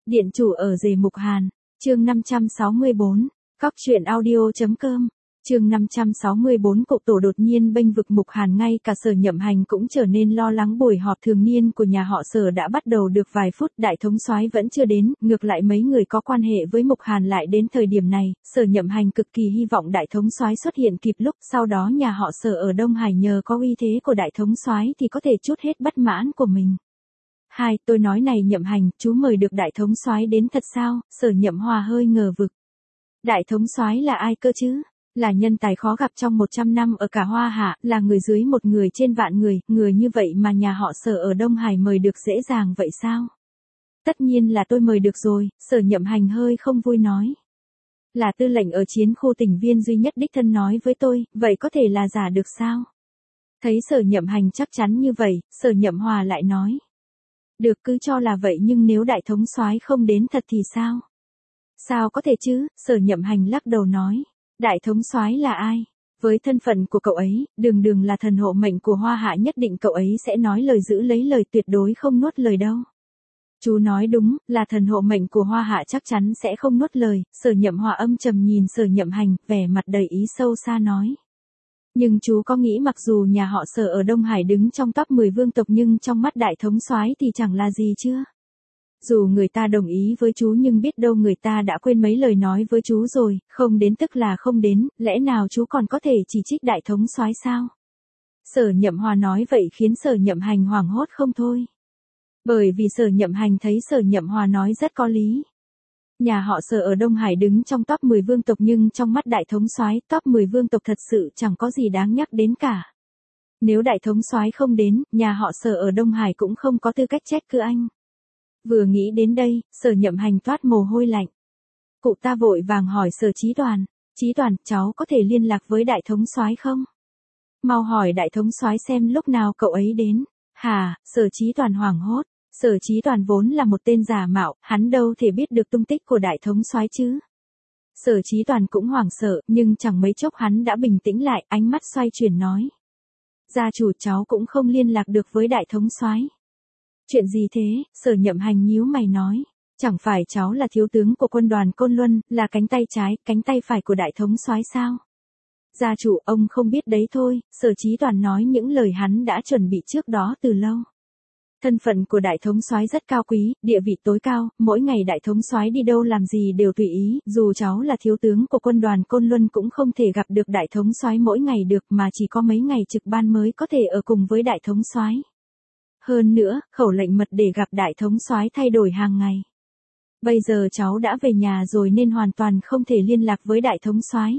Điện chủ ở rể Mục Hàn, chương 564, Cóc truyện audio.com, chương 564 cậu tổ đột nhiên bênh vực Mục Hàn, ngay cả Sở Nhậm Hành cũng trở nên lo lắng. Buổi họp thường niên của nhà họ Sở đã bắt đầu được vài phút, đại thống soái vẫn chưa đến, ngược lại mấy người có quan hệ với Mục Hàn lại đến thời điểm này. Sở Nhậm Hành cực kỳ hy vọng đại thống soái xuất hiện kịp lúc, sau đó nhà họ Sở ở Đông Hải nhờ có uy thế của đại thống soái thì có thể trút hết bất mãn của mình. Tôi nói này Nhậm Hành, chú mời được đại thống soái đến thật sao? Sở Nhậm Hòa hơi ngờ vực. Đại thống soái là ai cơ chứ? Là nhân tài khó gặp trong 100 năm ở cả Hoa Hạ, là người dưới một người trên vạn người, người như vậy mà nhà họ Sở ở Đông Hải mời được dễ dàng vậy sao? Tất nhiên là tôi mời được rồi, Sở Nhậm Hành hơi không vui nói. Là tư lệnh ở chiến khu tỉnh Viên duy nhất đích thân nói với tôi, vậy có thể là giả được sao? Thấy Sở Nhậm Hành chắc chắn như vậy, Sở Nhậm Hòa lại nói. Được, cứ cho là vậy, nhưng nếu đại thống soái không đến thật thì sao? Sao có thể chứ? Sở Nhậm Hành lắc đầu nói. Đại thống soái là ai? Với thân phận của cậu ấy, đường là thần hộ mệnh của Hoa Hạ, nhất định cậu ấy sẽ nói lời giữ lấy lời, tuyệt đối không nuốt lời đâu. Chú nói đúng, là thần hộ mệnh của Hoa Hạ chắc chắn sẽ không nuốt lời. Sở Nhậm Hòa âm trầm nhìn Sở Nhậm Hành, vẻ mặt đầy ý sâu xa nói. Nhưng chú có nghĩ mặc dù nhà họ Sở ở Đông Hải đứng trong top 10 vương tộc nhưng trong mắt đại thống soái thì chẳng là gì chưa? Dù người ta đồng ý với chú nhưng biết đâu người ta đã quên mấy lời nói với chú rồi, không đến tức là không đến, lẽ nào chú còn có thể chỉ trích đại thống soái sao? Sở Nhậm Hòa nói vậy khiến Sở Nhậm Hành hoảng hốt không thôi. Bởi vì Sở Nhậm Hành thấy Sở Nhậm Hòa nói rất có lý. Nhà họ Sở ở Đông Hải đứng trong top 10 vương tộc nhưng trong mắt đại thống soái, top 10 vương tộc thật sự chẳng có gì đáng nhắc đến cả. Nếu đại thống soái không đến, nhà họ Sở ở Đông Hải cũng không có tư cách trách cứ anh. Vừa nghĩ đến đây, Sở Nhậm Hành toát mồ hôi lạnh. Cụ ta vội vàng hỏi Sở Chí Toàn, Chí Toàn, cháu có thể liên lạc với đại thống soái không? Mau hỏi đại thống soái xem lúc nào cậu ấy đến. Hả? Sở Chí Toàn hoảng hốt. Sở Chí Toàn vốn là một tên giả mạo, hắn đâu thể biết được tung tích của đại thống soái chứ. Sở Chí Toàn cũng hoảng sợ, nhưng chẳng mấy chốc hắn đã bình tĩnh lại, ánh mắt xoay chuyển nói. Gia chủ, cháu cũng không liên lạc được với đại thống soái. Chuyện gì thế? Sở Nhậm Hành nhíu mày nói. Chẳng phải cháu là thiếu tướng của quân đoàn Côn Luân, là cánh tay trái, cánh tay phải của đại thống soái sao? Gia chủ, ông không biết đấy thôi. Sở Chí Toàn nói những lời hắn đã chuẩn bị trước đó từ lâu. Thân phận của đại thống soái rất cao quý, địa vị tối cao, mỗi ngày đại thống soái đi đâu làm gì đều tùy ý, dù cháu là thiếu tướng của quân đoàn Côn Luân cũng không thể gặp được đại thống soái mỗi ngày được, mà chỉ có mấy ngày trực ban mới có thể ở cùng với đại thống soái. Hơn nữa, khẩu lệnh mật để gặp đại thống soái thay đổi hàng ngày. Bây giờ cháu đã về nhà rồi nên hoàn toàn không thể liên lạc với đại thống soái.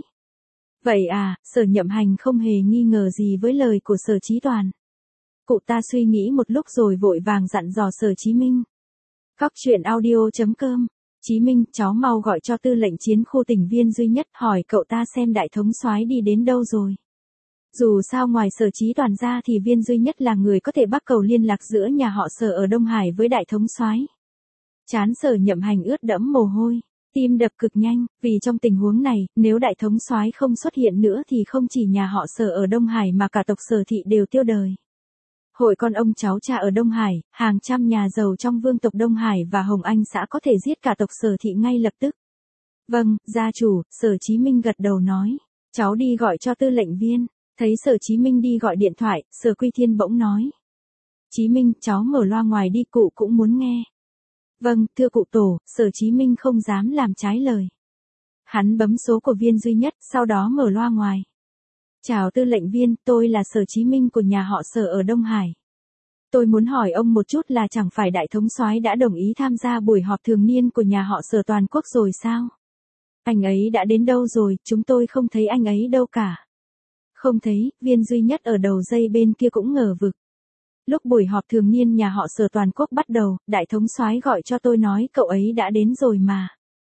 Vậy à? Sở Nhậm Hành không hề nghi ngờ gì với lời của Sở Chí Toàn. Cụ ta suy nghĩ một lúc rồi vội vàng dặn dò Sở Chí Minh. Cóc truyện audio.com, Chí Minh, cháu mau gọi cho tư lệnh chiến khu tỉnh Viên duy nhất, hỏi cậu ta xem đại thống soái đi đến đâu rồi. Dù sao ngoài Sở Chí Toàn ra thì Viên duy nhất là người có thể bắt cầu liên lạc giữa nhà họ Sở ở Đông Hải với đại thống soái. Trán Sở Nhậm Hành ướt đẫm mồ hôi, tim đập cực nhanh, vì trong tình huống này, nếu đại thống soái không xuất hiện nữa thì không chỉ nhà họ Sở ở Đông Hải mà cả tộc Sở thị đều tiêu đời. Hội con ông cháu cha ở Đông Hải, hàng trăm nhà giàu trong vương tộc Đông Hải và Hồng Anh xã có thể giết cả tộc Sở thị ngay lập tức. Vâng, gia chủ, Sở Chí Minh gật đầu nói. Cháu đi gọi cho tư lệnh Viên. Thấy Sở Chí Minh đi gọi điện thoại, Sở Quy Thiên bỗng nói. Chí Minh, cháu mở loa ngoài đi, cụ cũng muốn nghe. Vâng, thưa cụ tổ. Sở Chí Minh không dám làm trái lời. Hắn bấm số của Viên duy nhất, sau đó mở loa ngoài. Chào tư lệnh Viên, tôi là Sở Chí Minh của nhà họ Sở ở Đông Hải. Tôi muốn hỏi ông một chút là chẳng phải đại thống soái đã đồng ý tham gia buổi họp thường niên của nhà họ Sở toàn quốc rồi sao? Anh ấy đã đến đâu rồi, chúng tôi không thấy anh ấy đâu cả. Không thấy, Viên duy nhất ở đầu dây bên kia cũng ngờ vực. Lúc buổi họp thường niên nhà họ Sở toàn quốc bắt đầu, đại thống soái gọi cho tôi nói cậu ấy đã đến rồi mà.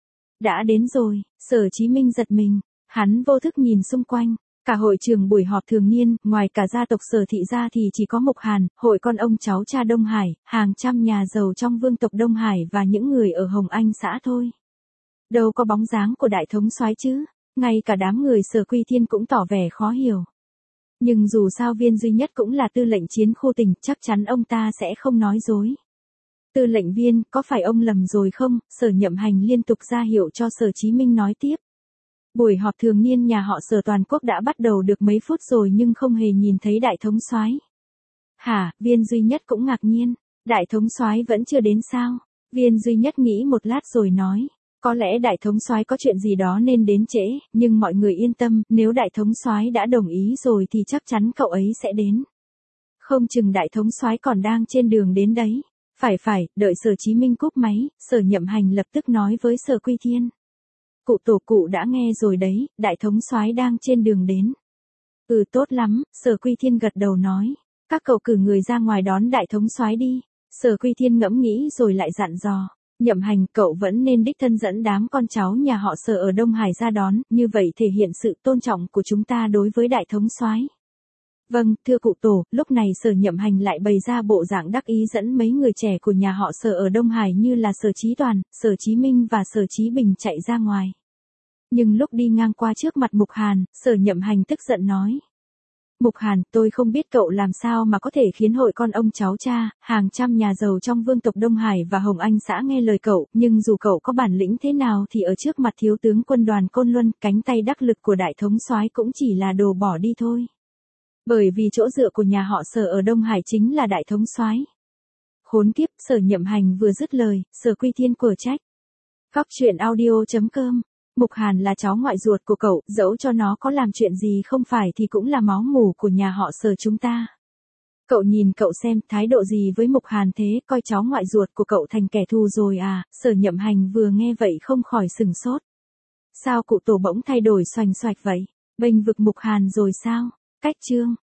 Đã đến rồi, Sở Chí Minh giật mình, hắn vô thức nhìn xung quanh. Cả hội trường buổi họp thường niên, ngoài cả gia tộc Sở thị ra thì chỉ có Mục Hàn, hội con ông cháu cha Đông Hải, hàng trăm nhà giàu trong vương tộc Đông Hải và những người ở Hồng Anh xã thôi. Đâu có bóng dáng của đại thống soái chứ, ngay cả đám người Sở Quy Thiên cũng tỏ vẻ khó hiểu. Nhưng dù sao Viên duy nhất cũng là tư lệnh chiến khu tỉnh, chắc chắn ông ta sẽ không nói dối. Tư lệnh viên, có phải ông lầm rồi không? Sở Nhậm Hành liên tục ra hiệu cho Sở Chí Minh nói tiếp. Buổi họp thường niên nhà họ Sở toàn quốc đã bắt đầu được mấy phút rồi nhưng không hề nhìn thấy đại thống soái. Hả? Viên duy nhất cũng ngạc nhiên. Đại thống soái vẫn chưa đến sao? Viên duy nhất nghĩ một lát rồi nói. Có lẽ đại thống soái có chuyện gì đó nên đến trễ, nhưng mọi người yên tâm, nếu đại thống soái đã đồng ý rồi thì chắc chắn cậu ấy sẽ đến. Không chừng đại thống soái còn đang trên đường đến đấy. Phải, đợi Sở Chí Minh cúp máy, Sở Nhậm Hành lập tức nói với Sở Quy Thiên. Cụ tổ cụ đã nghe rồi đấy, đại thống soái đang trên đường đến. Ừ, tốt lắm, Sở Quy Thiên gật đầu nói. Các cậu cử người ra ngoài đón đại thống soái đi. Sở Quy Thiên ngẫm nghĩ rồi lại dặn dò. Nhậm Hành, cậu vẫn nên đích thân dẫn đám con cháu nhà họ Sở ở Đông Hải ra đón, như vậy thể hiện sự tôn trọng của chúng ta đối với đại thống soái. Vâng, thưa cụ tổ, lúc này Sở Nhậm Hành lại bày ra bộ dạng đắc ý dẫn mấy người trẻ của nhà họ Sở ở Đông Hải như là Sở Chí Toàn, Sở Chí Minh và Sở Chí Bình chạy ra ngoài. Nhưng lúc đi ngang qua trước mặt Mục Hàn, Sở Nhậm Hành tức giận nói. Mục Hàn, tôi không biết cậu làm sao mà có thể khiến hội con ông cháu cha, hàng trăm nhà giàu trong vương tộc Đông Hải và Hồng Anh xã nghe lời cậu, nhưng dù cậu có bản lĩnh thế nào thì ở trước mặt thiếu tướng quân đoàn Côn Luân, cánh tay đắc lực của đại thống soái cũng chỉ là đồ bỏ đi thôi. Bởi vì chỗ dựa của nhà họ Sở ở Đông Hải chính là đại thống soái. Khốn kiếp, Sở Nhậm Hành vừa dứt lời, Sở Quy Thiên quở trách. Góc truyện audio.com. Mục Hàn là cháu ngoại ruột của cậu, dẫu cho nó có làm chuyện gì không phải thì cũng là máu mủ của nhà họ Sở chúng ta. Cậu nhìn cậu xem, thái độ gì với Mục Hàn thế, coi cháu ngoại ruột của cậu thành kẻ thù rồi à? Sở Nhậm Hành vừa nghe vậy không khỏi sừng sốt. Sao cụ tổ bỗng thay đổi xoành xoạch vậy? Bênh vực Mục Hàn rồi sao? Cách chương.